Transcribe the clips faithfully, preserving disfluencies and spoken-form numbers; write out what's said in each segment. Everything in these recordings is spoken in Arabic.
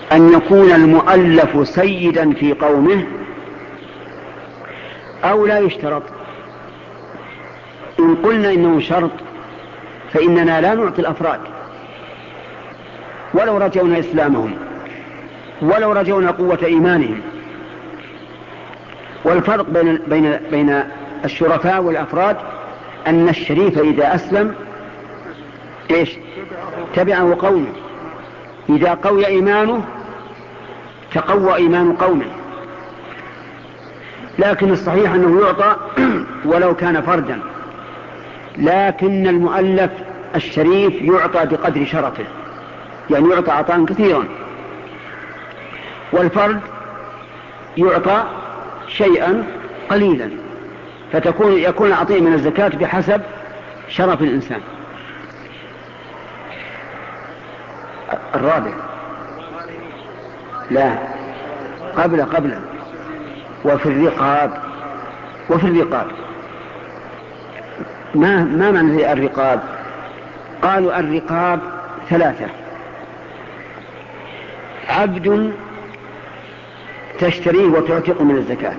أن يكون المؤلف سيدا في قومه أو لا يشترط؟ إن قلنا إنه شرط فإننا لا نعطي الأفراد ولو رجونا إسلامهم ولو رجونا قوة إيمانهم. والفرق بين, بين, بين الشرفاء والأفراد أن الشريف إذا أسلم إيش؟ تبعه قومه، إذا قوي إيمانه تقوى إيمان قومه. لكن الصحيح أنه يعطى ولو كان فردا، لكن المؤلف الشريف يعطى بقدر شرفه، يعني يعطى عطاء كثيرا، والفرد يعطى شيئا قليلا، فتكون يكون العطية من الزكاة بحسب شرف الإنسان. الرابع لا قبل قبل وفي الرقاب. وفي الرقاب ما ما معنى الرقاب؟ قالوا الرقاب ثلاثة: عبد تشتريه وتعتق من الزكاة،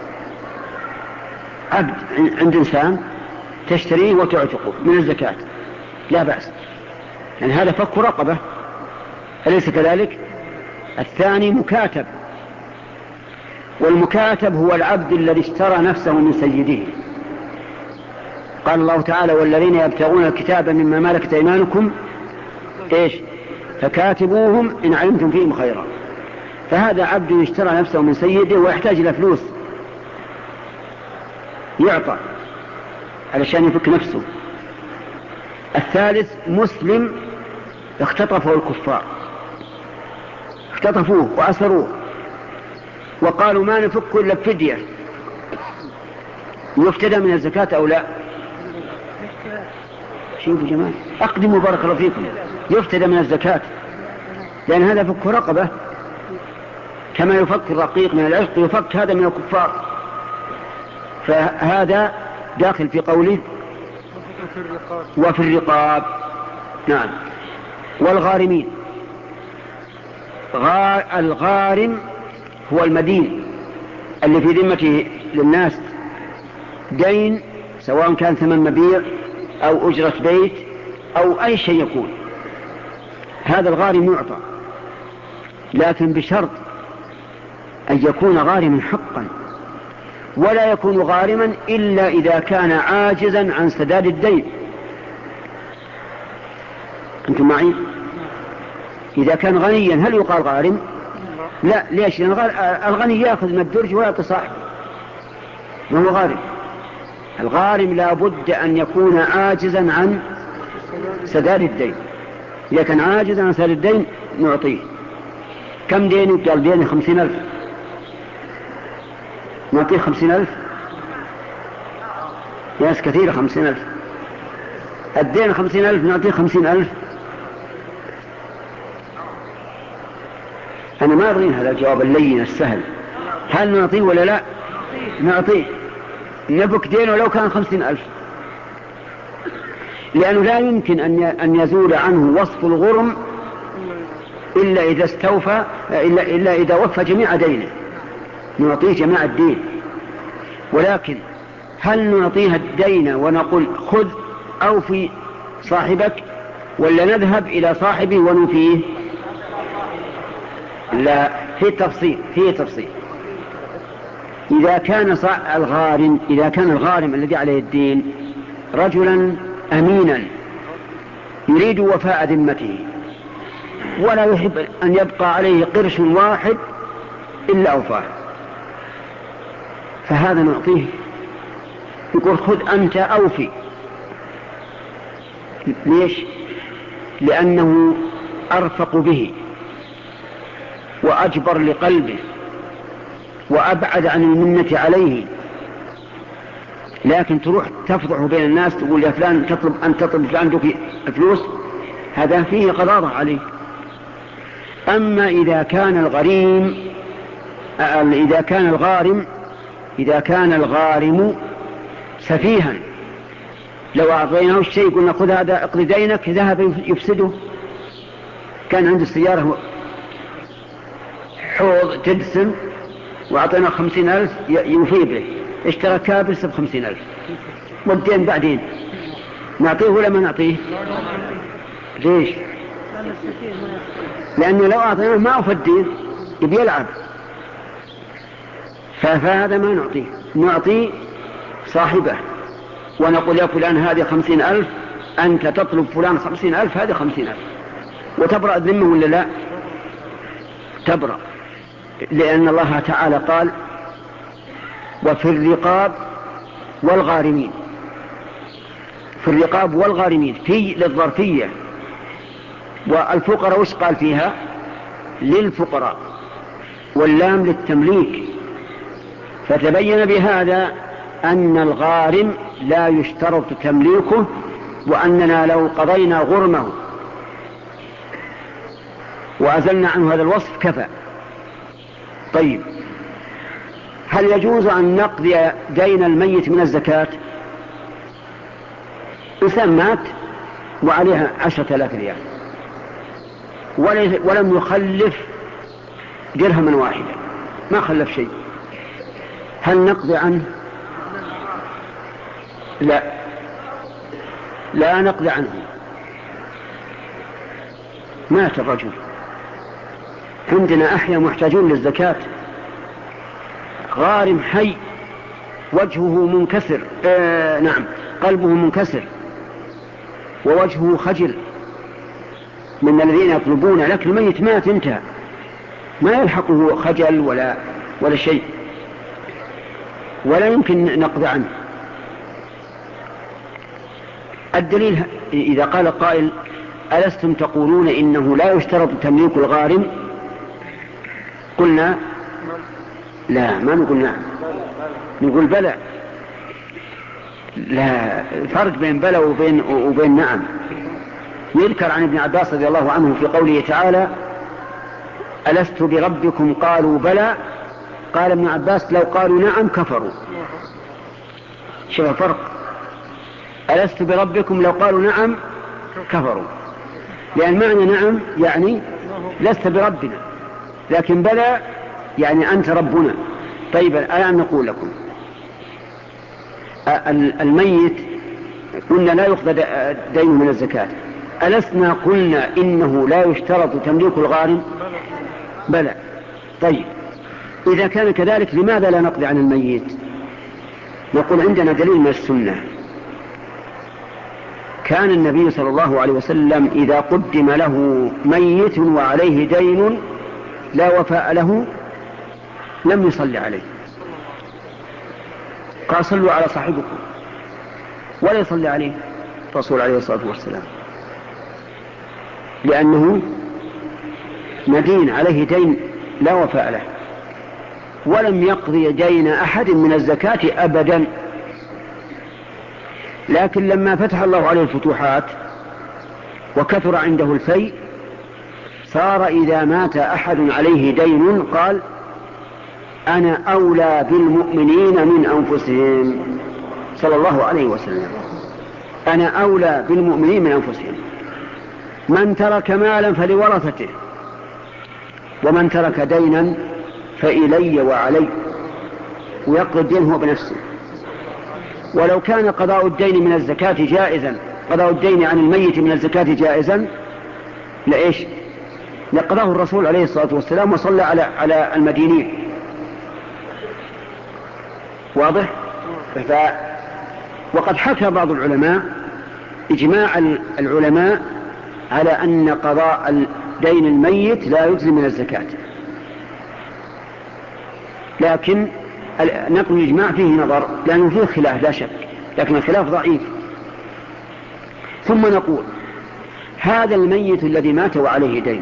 عبد عند إنسان تشتريه وتعتقه من الزكاة لا بأس، يعني هذا فك رقبة، أليس كذلك؟ الثاني مكاتب، والمكاتب هو العبد الذي اشترى نفسه من سيده. قال الله تعالى: والذين يبتغون الكتاب مما ملكت أيمانكم إيش فكاتبوهم إن علمتم فيهم خيرا. فهذا عبد اشترى نفسه من سيده ويحتاج إلى فلوس يعطى علشان يفك نفسه. الثالث مسلم اختطفه الكفار، اختطفوه وأسروه وقالوا ما نفك إلا بفدية، يفتدى من الزكاة أو لا؟ شوفوا جماعة أقدموا بارك الله فيكم، يفتدى من الزكاة لأن هذا فك رقبة، كما يفك الرقيق من العشق يفك هذا من الكفار، فهذا داخل في قوله وفي الرقاب. نعم. والغارمين، الغارم هو المدين اللي في ذمته للناس دين، سواء كان ثمن مبيع أو أجرة بيت أو أي شيء يكون، هذا الغارم يعطى، لكن بشرط أن يكون غارما حقا، ولا يكون غارما إلا إذا كان عاجزا عن سداد الدين. أنتم معي؟ إذا كان غنيا هل يقال غارم؟ لا. ليش؟ الغني يأخذ من الدرج ويعطي صاحبه، ما هو غارم. الغارم لا بد أن يكون عاجزا عن سداد الدين، إذا كان عاجزا عن سداد الدين نعطيه. كم دينك؟ قال ديني خمسين ألف، نعطيه خمسين ألف؟ ناس كثيرة خمسين ألف، الدين خمسين ألف نعطيه خمسين ألف؟ أنا ما أبغين هذا الجواب اللين السهل، هل نعطيه ولا لا؟ نعطيه، نبك دينه ولو كان خمسين ألف، لأنه لا يمكن أن يزول عنه وصف الغرم إلا إذا استوفى، إلا, إلا إذا وفى جميع دينه، نعطيه جميع الدين. ولكن هل نعطيه الدين ونقول خذ أوفي صاحبك، ولا نذهب إلى صاحبه ونوفيه؟ لا، في تفصيل في تفصيل إذا كان الغارم إذا كان الغارم الذي عليه الدين رجلا أمينا يريد وفاء ذمته ولا يحب أن يبقى عليه قرش واحد إلا أوفاه، فهذا نعطيه، يقول خذ أنت أوفي. ليش؟ لأنه أرفق به وأجبر لقلبه وأبعد عن المنة عليه. لكن تروح تفضح بين الناس تقول يا فلان تطلب أن تطلب فلان دوك فلوس، هذا فيه قضاضة عليه. أما إذا كان الغريم إذا كان الغارم إذا كان الغارم سفيها، لو أعطيناه الشيء قلنا خذ هذا اقضي دينك، ذهب يفسده. كان عنده السيارة حوض تدسم وأعطينا خمسين ألف يوفي به، اشترى كابس بخمسين ألف، والدين بعدين نعطيه ولا ما نعطيه؟ ليش؟ لأنه لو أعطيناه ما أوفى الدين يبي يلعب، فهذا ما نعطيه، نعطي صاحبه ونقول يا فلان هذه خمسين ألف، أنت تطلب فلان خمسين ألف، هذه خمسين ألف، وتبرأ الذمة ولا لا؟ تبرأ، لأن الله تعالى قال وفي الرقاب والغارمين، في الرقاب والغارمين في للظرفية، والفقراء وش قال فيها؟ للفقراء، واللام للتمليك، فتبين بهذا أن الغارم لا يشترط تمليكه، وأننا لو قضينا غرمه وأزلنا عنه هذا الوصف كفى. طيب، هل يجوز أن نقضي دين الميت من الزكاة؟ إنسان مات وعليها عشرة آلاف ريال ولم يخلف درهما واحدا، ما خلف شيء، هل نقضي عنه؟ لا، لا نقضي عنه. مات الرجل، عندنا أحياء محتاجون للزكاة، غارم حي وجهه منكسر، آه نعم قلبه منكسر ووجهه خجل من الذين يطلبون، لكن الميت مات انتهى، ما يلحقه خجل ولا ولا شيء، ولا يمكن نقضي عنه. الدليل إذا قال قائل ألستم تقولون إنه لا يشترط تمليك الغارم؟ قلنا لا، ما نقول نعم، نقول بلى. لا فرق بين بلى وبين, وبين نعم. يذكر عن ابن عباس رضي الله عنه في قوله تعالى ألست بربكم قالوا بلى، قال ابن عباس لو قالوا نعم كفروا. شوف الفرق، ألست بربكم لو قالوا نعم كفروا، لأن معنى نعم يعني لست بربنا، لكن بلى يعني أنت ربنا. طيب الآن نقول لكم الميت قلنا لا يقضى دين من الزكاة، ألسنا قلنا إنه لا يشترط تمليك الغارم؟ بلى. طيب إذا كان كذلك لماذا لا نقضي عن الميت؟ نقول عندنا دليل من السنة، كان النبي صلى الله عليه وسلم إذا قدم له ميت وعليه دين لا وفاء له لم يصلي عليه، قال صلوا على صاحبكم، ولا يصلي عليه الرسول عليه الصلاة والسلام، لأنه مدين عليه دين لا وفاء له، ولم يقضي دين أحد من الزكاة أبدا. لكن لما فتح الله عليه الفتوحات وكثر عنده الفيء، صار إذا مات أحد عليه دين قال أنا أولى بالمؤمنين من أنفسهم، صلى الله عليه وسلم، أنا أولى بالمؤمنين من أنفسهم، من ترك مالا فلورثته، ومن ترك دينا فإلي وعلي، ويقضي الدين هو بنفسه. ولو كان قضاء الدين من الزكاة جائزا، قضاء الدين عن الميت من الزكاة جائزا، لإيش؟ لقضاه الرسول عليه الصلاة والسلام وصلى على على المدينين. واضح؟ ف... وقد حكى بعض العلماء إجماع العلماء على أن قضاء دين الميت لا يجزي من الزكاة، لكن نقل الإجماع فيه نظر، لأنه فيه خلاف لا شك، لكن الخلاف ضعيف. ثم نقول هذا الميت الذي مات وعليه دين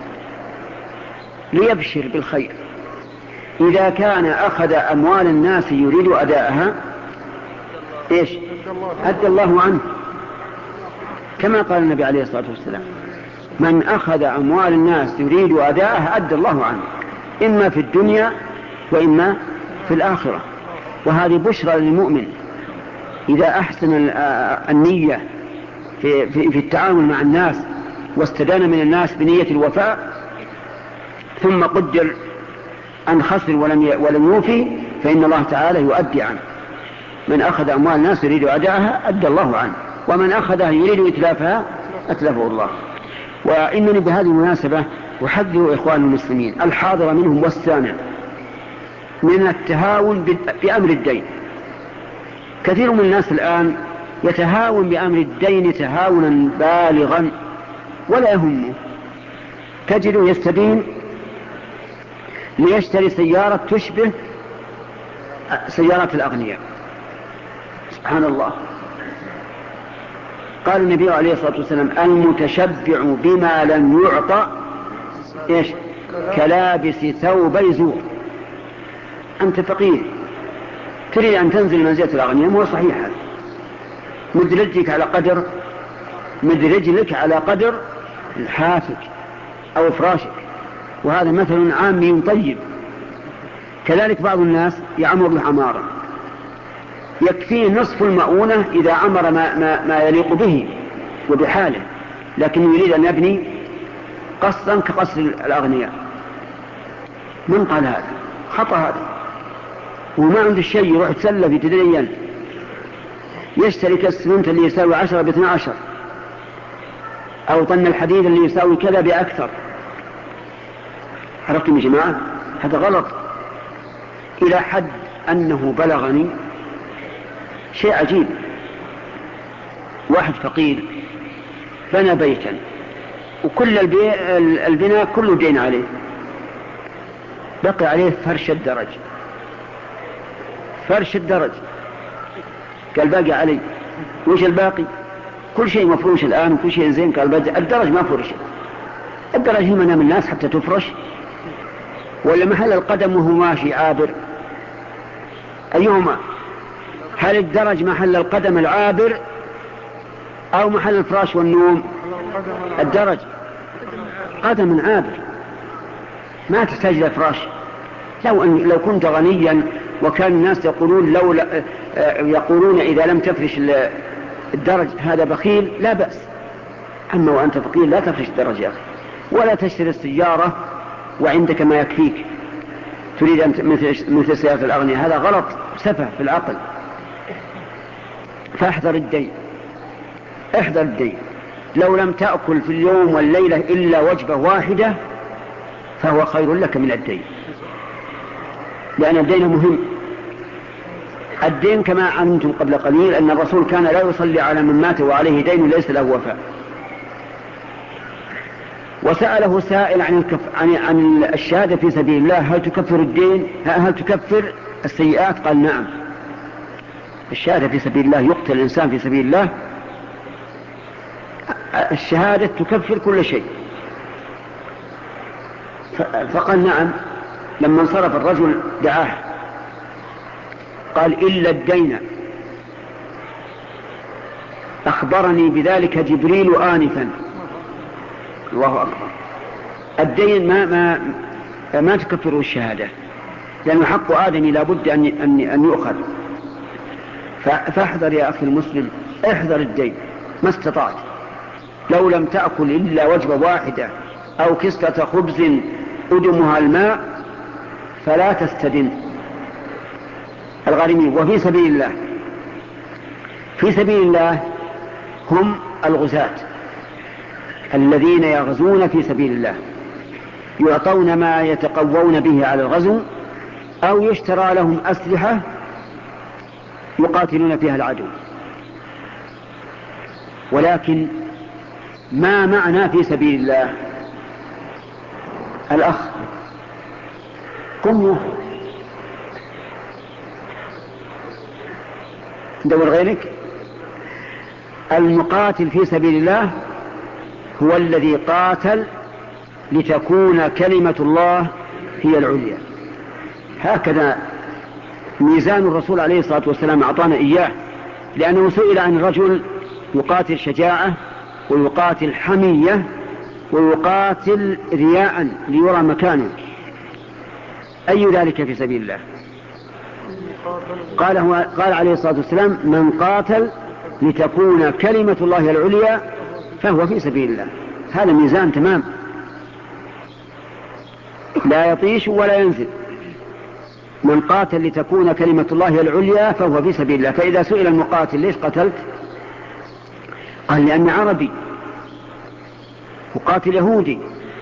ليبشر بالخير، إذا كان أخذ أموال الناس يريد أداءها إيش؟ أدى الله عنه، كما قال النبي عليه الصلاة والسلام من أخذ أموال الناس يريد أداءها أدى الله عنه، إما في الدنيا وإما في الآخرة. وهذه بشرى للمؤمن إذا أحسن النية في, في, في التعامل مع الناس واستدان من الناس بنية الوفاء، ثم قدر أن خسر ولم ولم يوفي فإن الله تعالى يؤدي عنه. من أخذ أموال الناس يريد أداءها أدى الله عنه، ومن أخذها يريد إتلافها أتلفه الله. وإنني بهذه المناسبة أحذر إخوان المسلمين الحاضر منهم والسامع من التهاون بأمر الدين. كثير من الناس الآن يتهاون بأمر الدين تهاونا بالغا ولا يهمه. تجده يستدين ليشتري سيارة تشبه سيارات الأغنياء. سبحان الله. قال النبي عليه الصلاة والسلام المتشبع بما لم يعطى إيش؟ كلابس ثوبي زور. أنت فقير تريد أن تنزل منزلة الأغنياء، هو صحيح هذا. مد رجلك على قدر مد رجلك على قدر لحافك أو فراشك، وهذا مثل عامي طيب. كذلك بعض الناس يعمر العمارة يكفيه نصف المؤونة إذا عمر ما, ما, ما يليق به وبحاله، لكن يريد أن يبني قصرا كقصر الأغنياء. من قال هذا؟ خطأ هذا. وما عنده الشيء يروح يتسلى في تدريا يشتري كالسمنت اللي يساوي عشرة باثنى عشر، أو طن الحديد اللي يساوي كذا بأكثر. عرفتم يا جماعة؟ هذا غلط إلى حد أنه بلغني شيء عجيب. واحد فقير بنى بيتا وكل البي... البناء كله دين عليه، بقي عليه فرش الدرج فرش الدرج قال باقي علي. وش الباقي؟ كل شيء مفروش الآن وكل شيء زين. قال الدرج ما فرش. الدرج هي منام الناس حتى تفرش، ولا محل القدم وهو ماشي عابر؟ أيهما؟ هل الدرج محل القدم العابر أو محل الفراش والنوم؟ الدرج قدم عابر، ما تحتاج إلى فراش. لو أن لو كنت غنيا وكان الناس يقولون لو يقولون إذا لم تفرش الدرج هذا بخيل، لا بأس. أما وأنت فقير لا تفرش الدرج يا أخي، ولا تشتري السيارة وعندك ما يكفيك تريد أن مثل سيارة الأغنياء. هذا غلط، سفه في العقل. فاحذر الدين، احذر الدين. لو لم تأكل في اليوم والليلة إلا وجبة واحدة فهو خير لك من الدين، لأن الدين مهم. الدين كما علمتم قبل قليل أن الرسول كان لا يصلي على من مات وعليه دين ليس له وفاء. وسأله سائل عن, الكف... عن... عن الشهادة في سبيل الله هل تكفر الدين، هل تكفر السيئات؟ قال نعم، الشهادة في سبيل الله يقتل الإنسان في سبيل الله، الشهادة تكفر كل شيء. ف... فقال نعم. لما انصرف الرجل دعاه قال إلا الدين أخبرني بذلك جبريل آنفا. الله أكبر. الدين ما, ما, ما تكفره الشهادة، لأنه حق آدم لا بد أن, أن, أن يؤخذ. فاحذر يا أخي المسلم، احذر الدين ما استطعت. لو لم تأكل إلا وجبة واحدة أو كسرة خبز أدمها الماء فلا تستدن. الغارمين. وفي سبيل الله، في سبيل الله هم الغزاة الذين يغزون في سبيل الله، يعطون ما يتقوون به على الغزو أو يشترى لهم أسلحة يقاتلون فيها العدو. ولكن ما معنى في سبيل الله؟ الأخ قم دور غيرك. المقاتل في سبيل الله هو الذي قاتل لتكون كلمة الله هي العليا. هكذا ميزان الرسول عليه الصلاة والسلام أعطانا إياه، لأنه سئل عن رجل يقاتل شجاعة ويقاتل حمية ويقاتل رياء ليرى مكانه، أي ذلك في سبيل الله؟ قال, هو قال عليه الصلاة والسلام من قاتل لتكون كلمة الله العليا فهو في سبيل الله. هذا ميزان تمام، لا يطيش ولا ينزل. من قاتل لتكون كلمة الله العليا فهو في سبيل الله. فإذا سئل المقاتل ليش قتلت؟ قال لأني عربي وقاتل يهودي.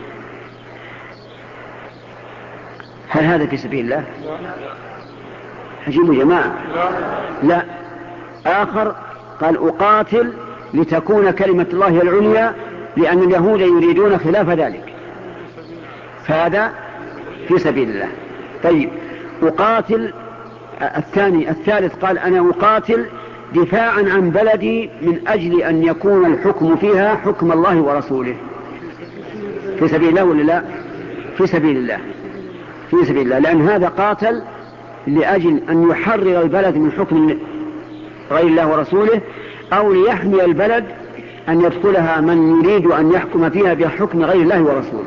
هل هذا في سبيل الله؟ عجيب يا جماعة. لا. آخر قال أقاتل لتكون كلمة الله العليا لأن اليهود يريدون خلاف ذلك، فهذا في سبيل الله. طيب أقاتل الثاني الثالث قال أنا أقاتل دفاعا عن بلدي من أجل أن يكون الحكم فيها حكم الله ورسوله. في سبيل الله ولا لا؟ في سبيل الله، في سبيل الله، لأن هذا قاتل لأجل أن يحرر البلد من حكم غير الله ورسوله، أو ليحمي البلد أن يدخلها من يريد أن يحكم فيها بحكم غير الله ورسوله.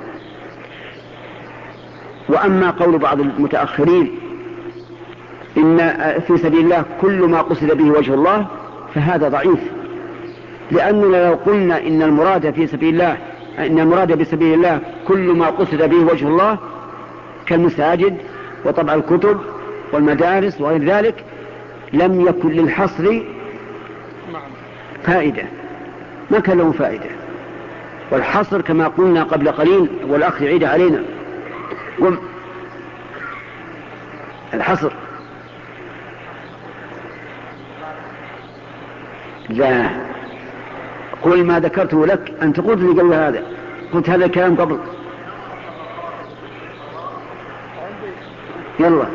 وأما قول بعض المتأخرين إن في سبيل الله كل ما قصد به وجه الله فهذا ضعيف، لأننا لو قلنا إن المراد في سبيل الله إن المراد بسبيل الله كل ما قصد به وجه الله كالمساجد وطبع الكتب والمدارس وغير ذلك لم يكن للحصر فائدة، ما كان له فائدة. والحصر كما قلنا قبل قليل والأخ يعيد علينا قم الحصر لا، قل ما ذكرته لك أنت قلت لي قبل هذا، قلت هذا الكلام قبل. يلا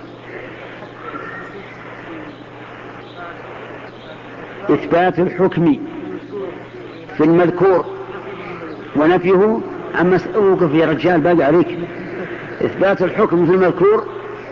إثبات الحكم في المذكور ونفيه عما سألوك يا رجال باقي عليك. إثبات الحكم في المذكور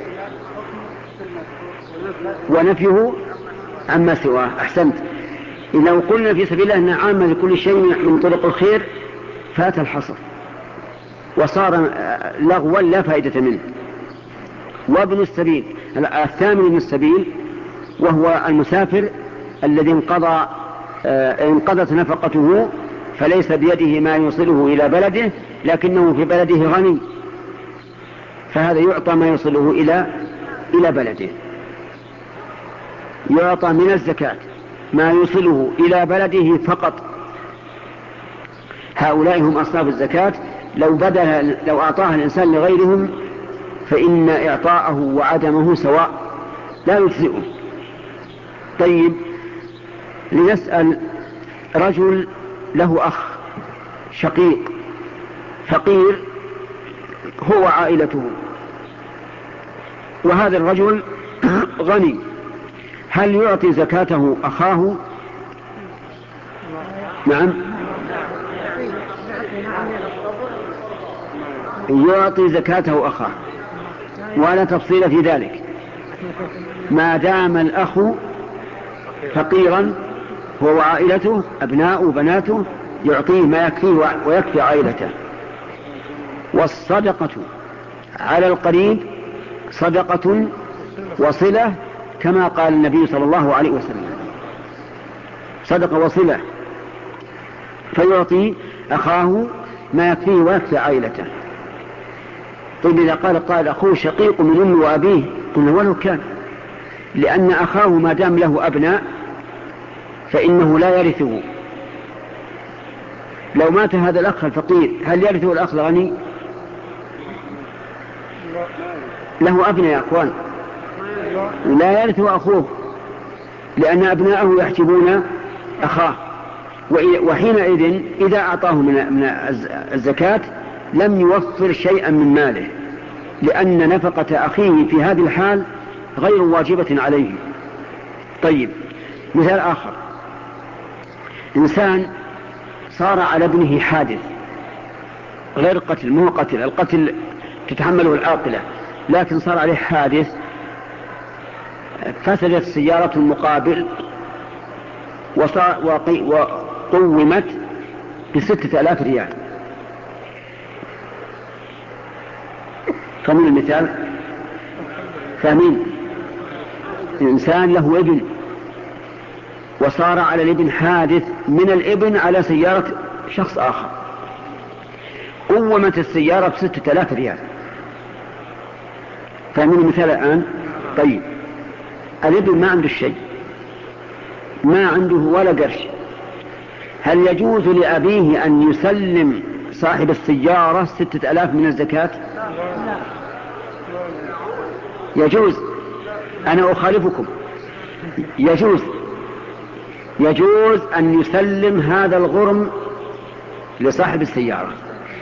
ونفيه عما سواه. أحسنت. إذا قلنا في سبيل الله أن عامة لكل شيء من طرق الخير فات الحصر وصار لغوا لا فائدة منه. وابن السبيل الثامن من السبيل وهو المسافر الذي انقضى انقضت نفقته فليس بيده ما يوصله إلى بلده لكنه في بلده غني، فهذا يعطى ما يوصله إلى إلى بلده، يعطى من الزكاة ما يوصله إلى بلده فقط. هؤلاء هم أصناف الزكاة، لو بدل لو أعطاها الإنسان لغيرهم فإن إعطاءه وعدمه سواء لا يجزئه. طيب لنسأل رجل له أخ شقيق فقير هو عائلته، وهذا الرجل غني، هل يعطي زكاته أخاه؟ نعم يعطي زكاته أخاه ولا تفصيل في ذلك ما دام الأخ فقيرا هو وعائلته أبناء وبناته يعطيه ما يكفيه ويكفي عائلته. والصدقة على القريب صدقة وصلة كما قال النبي صلى الله عليه وسلم، صدقة وصلة، فيعطي أخاه ما يكفيه ويكفي عائلته. طيب إذا قال قال أخوه شقيق من أمه وأبيه قلنا ولو كان، لأن أخاه ما دام له أبناء فإنه لا يرثه. لو مات هذا الأخ الفقير هل يرثه الأخ الغني؟ له أبناء يا أخوان، لا يرثه أخوه لأن أبناءه يحجبون أخاه، وحينئذ إذا أعطاه من الزكاة لم يوفر شيئا من ماله، لأن نفقة أخيه في هذه الحال غير واجبة عليه. طيب مثال آخر، إنسان صار على ابنه حادث غير قتل، مو قتل، القتل تتحمله العاقلة، لكن صار عليه حادث فسدت سيارة المقابل وقومت بستة آلاف ريال. فمن المثال فمن إنسان له ابن وصار على الابن حادث من الابن على سيارة شخص آخر، قومت السيارة بستة آلاف ريال، فاهمين المثال الآن؟ طيب الابن ما عنده شيء، ما عنده ولا قرش، هل يجوز لأبيه أن يسلم صاحب السيارة ستة ألاف من الزكاة؟ يجوز. أنا أخالفكم. يجوز يجوز أن يسلم هذا الغرم لصاحب السيارة.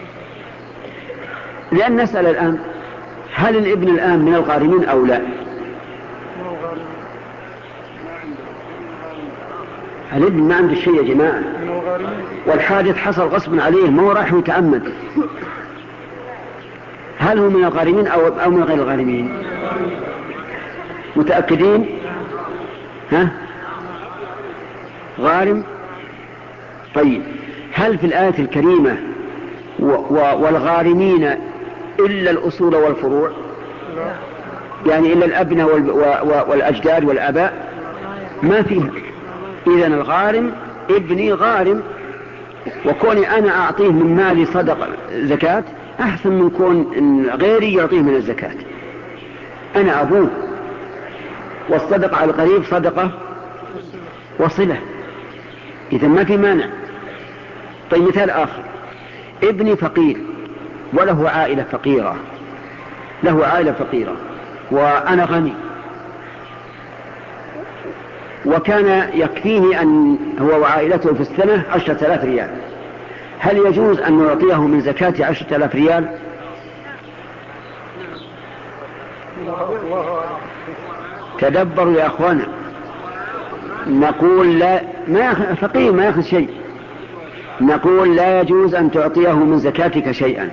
لأن نسأل الآن هل الابن الآن من الغارمين أو لا؟ الابن ما عنده شيء يا جماعة، والحادث حصل غصبا عليه، ما هو راح يتعمد. هل هو من الغارمين أو, أو من غير الغارمين؟ متأكدين؟ ها؟ غارم. طيب هل في الآية الكريمة و و والغارمين إلا الأصول والفروع؟ يعني إلا الأبناء وال والأجداد والآباء؟ ما فيها. إذن الغارم ابني غارم، وكوني أنا أعطيه من مالي صدقة زكاة أحسن من كون غيري يعطيه من الزكاة. أنا أبوه، والصدقة على القريب صدقة وصلة، إذا ما في مانع. طيب مثال آخر، ابني فقير وله عائلة فقيرة، له عائلة فقيرة وأنا غني، وكان يكفيه أن هو وعائلته في السنة عشرة آلاف ريال، هل يجوز أن نعطيه من زكاة عشرة آلاف ريال؟ تدبروا يا أخوانا. نقول لا، ما يأخذ فقير ما يأخذ شيء، نقول لا يجوز أن تعطيه من زكاتك شيئا،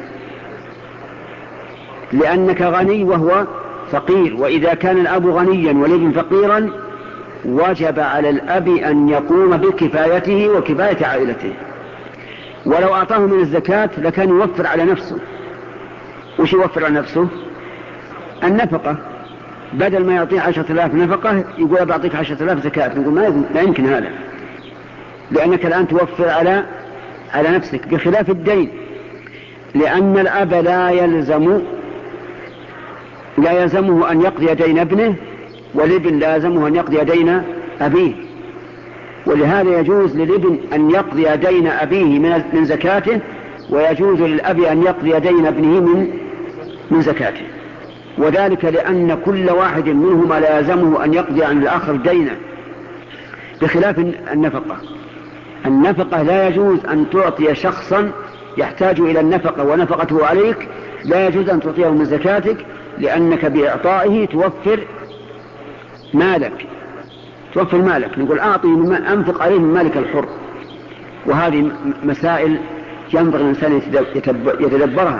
لأنك غني وهو فقير، وإذا كان الأب غنيا والابن فقيرا وجب على الأب أن يقوم بكفايته وكفاية عائلته، ولو أعطاه من الزكاة لكان يوفر على نفسه. وش يوفر على نفسه؟ النفقة، بدل ما يعطيه عشرة آلاف نفقة يقول بعطيك عشرة آلاف زكاة، نقول ما يمكن هذا، لأنك الآن توفر على على نفسك، بخلاف الدين، لأن الأب لا يلزم لا يلزمه أن يقضي دين ابنه، والابن لا يلزمه أن يقضي دين أبيه، ولهذا يجوز للابن أن يقضي دين أبيه من زكاته، ويجوز للأب أن يقضي دين ابنه من من زكاته، وذلك لأن كل واحد منهما لا يلزمه أن يقضي عن الآخر دينا، بخلاف النفقة. النفقة لا يجوز أن تعطي شخصا يحتاج إلى النفقة ونفقته عليك، لا يجوز أن تعطيه من زكاتك، لأنك بإعطائه توفر مالك توفر مالك نقول أعطي مما أنفق عليه من مالك الحر. وهذه مسائل ينبغي الإنسان يتدبرها.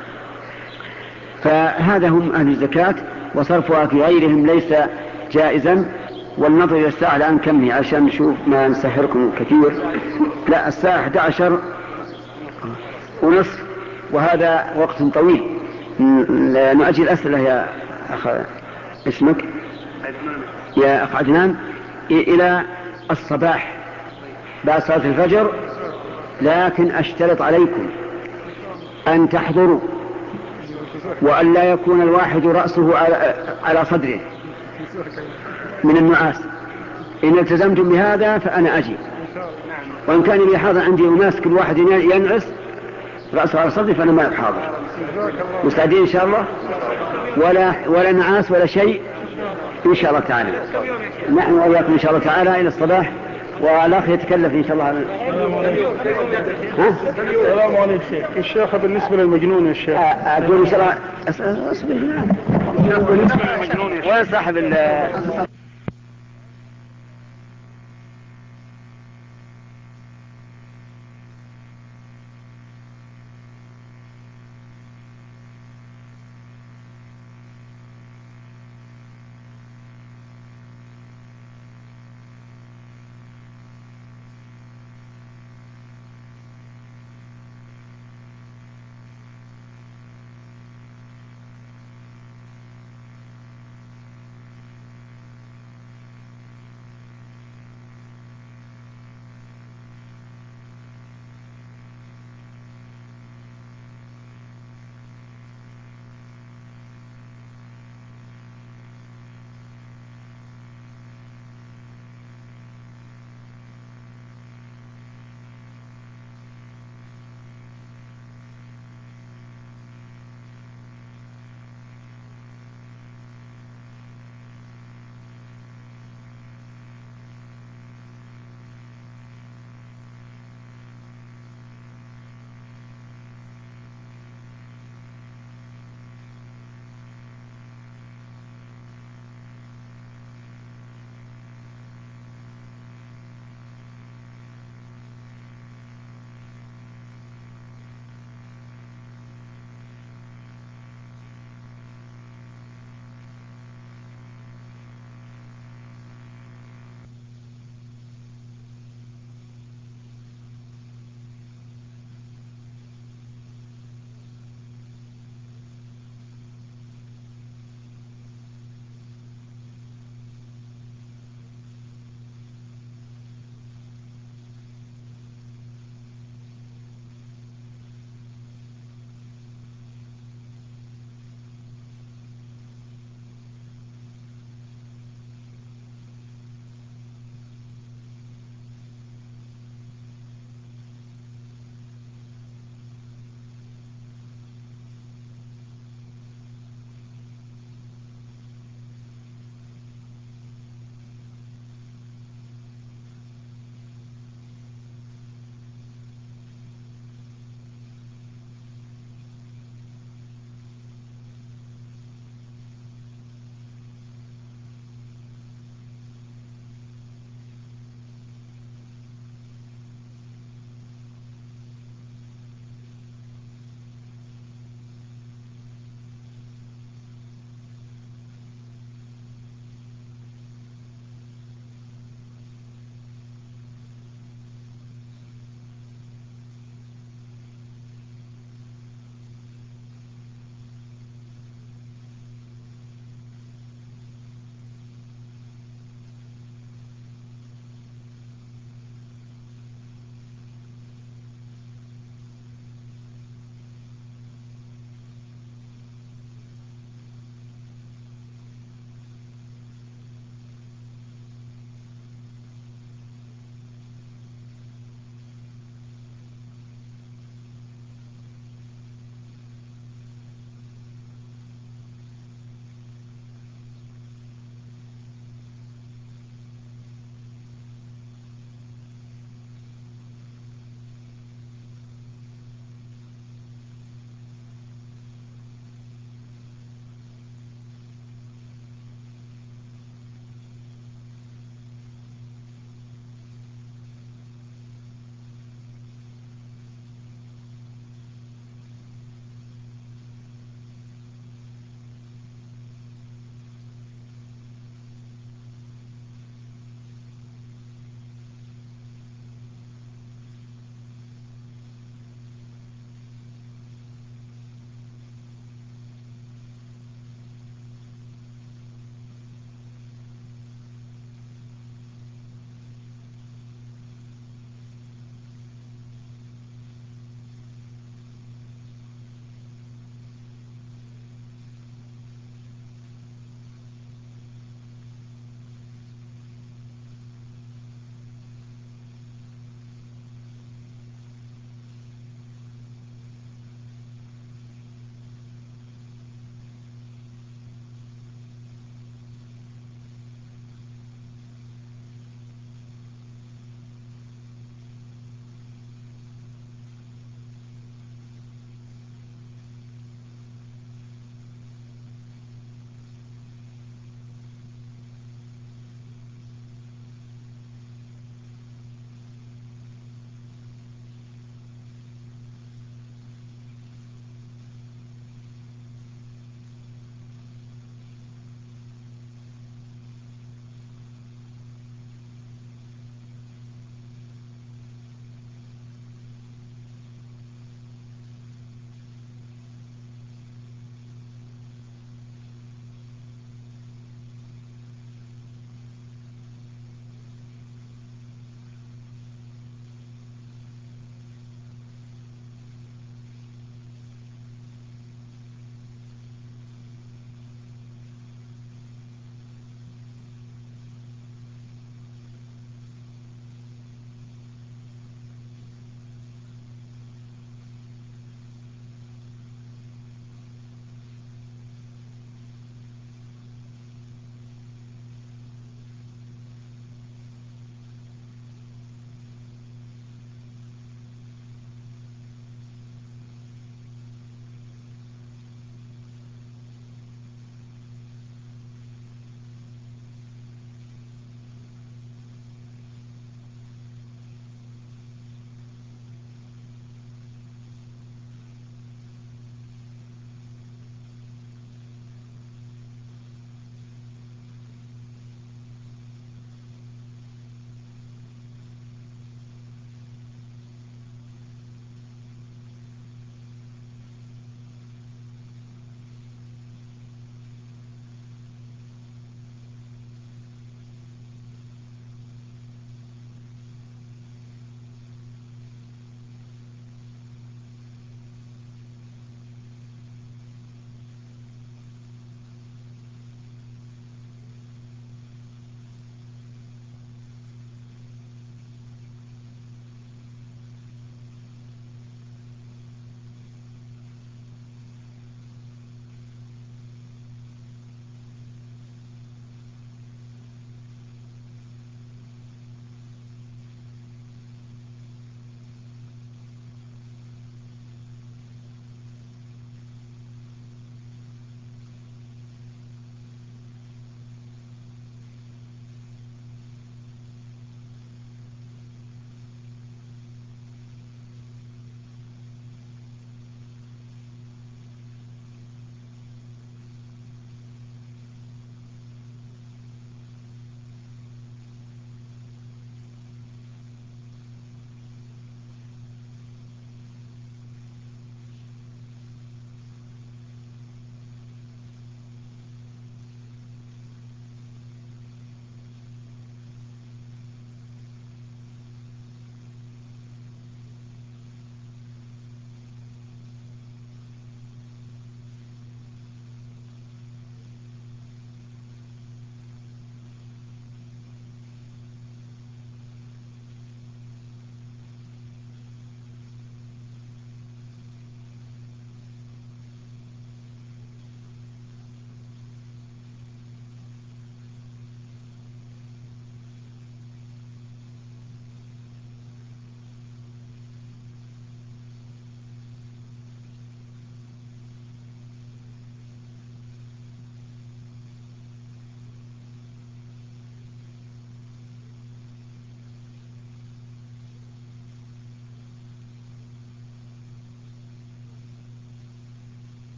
فهذا هم أهل الزكاة، وصرفها في غيرهم ليس جائزا. والنظر إلى الساعة الآن كم هي عشان نشوف ما نسهركم كثير. لا، الساعة أحد عشر ونصف، وهذا وقت طويل. نؤجل الأسئلة يا أخ، اسمك يا أخ عدنان، إلى الصباح بعد صلاة الفجر، لكن أشترط عليكم أن تحضروا، وأن لا يكون الواحد رأسه على, على صدره من النعاس. إن التزمتم بهذا فأنا أجي، وإن كان لي حاضر عندي أناس كل واحد ينعس رأسه على صدره فأنا ما أحاضر. مستعدين إن شاء الله؟ ولا, ولا نعاس ولا شيء إن شاء الله تعالى. نحن وإياكم إن شاء الله تعالى إلى الصباح. والأخ يتكلف إن شاء الله. السلام عليكم شيخ. الشيخ بالنسبة للمجنون يا شيخ، أقول إن شاء الله أصبر. بالنسبة للمجنون يا شيخ، وين صاحب